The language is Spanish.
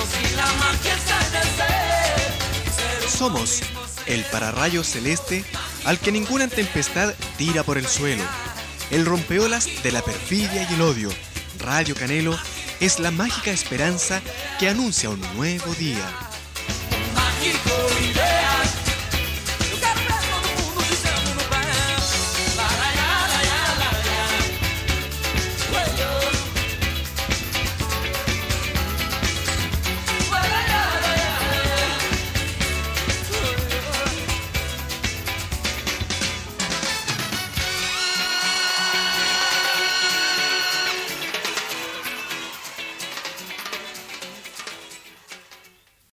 Somos el pararrayo celeste al que ninguna tempestad tira por el suelo. El rompeolas de la perfidia y el odio. Radio Canelo es la mágica esperanza que anuncia un nuevo día.